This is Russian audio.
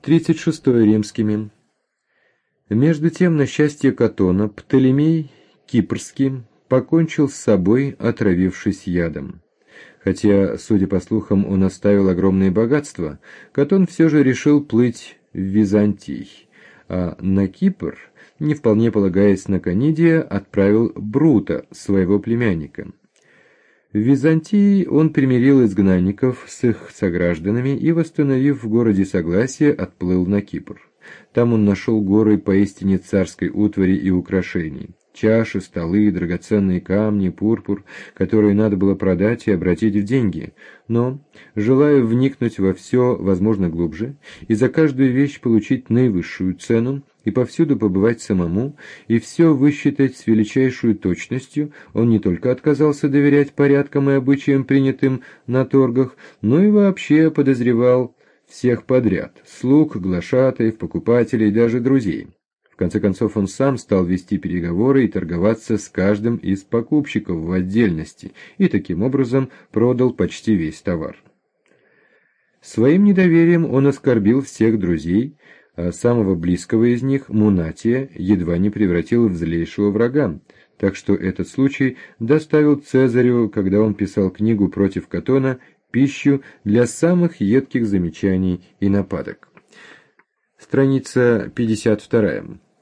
36 римскими. Между тем, на счастье Катона, Птолемей Кипрский покончил с собой, отравившись ядом. Хотя, судя по слухам, он оставил огромные богатства, Катон все же решил плыть в Византий, а на Кипр, не вполне полагаясь на Канидия, отправил Брута, своего племянника. В Византии он примирил изгнанников с их согражданами и, восстановив в городе согласие, отплыл на Кипр. Там он нашел горы поистине царской утвари и украшений. Чаши, столы, драгоценные камни, пурпур, которые надо было продать и обратить в деньги. Но, желая вникнуть во все, возможно, глубже, и за каждую вещь получить наивысшую цену, и повсюду побывать самому, и все высчитать с величайшей точностью, он не только отказался доверять порядкам и обычаям, принятым на торгах, но и вообще подозревал всех подряд – слуг, глашатаев, покупателей, даже друзей. В конце концов, он сам стал вести переговоры и торговаться с каждым из покупщиков в отдельности, и таким образом продал почти весь товар. Своим недоверием он оскорбил всех друзей, а самого близкого из них, Мунатия, едва не превратил в злейшего врага, так что этот случай доставил Цезарю, когда он писал книгу против Катона, пищу для самых едких замечаний и нападок. Страница 52.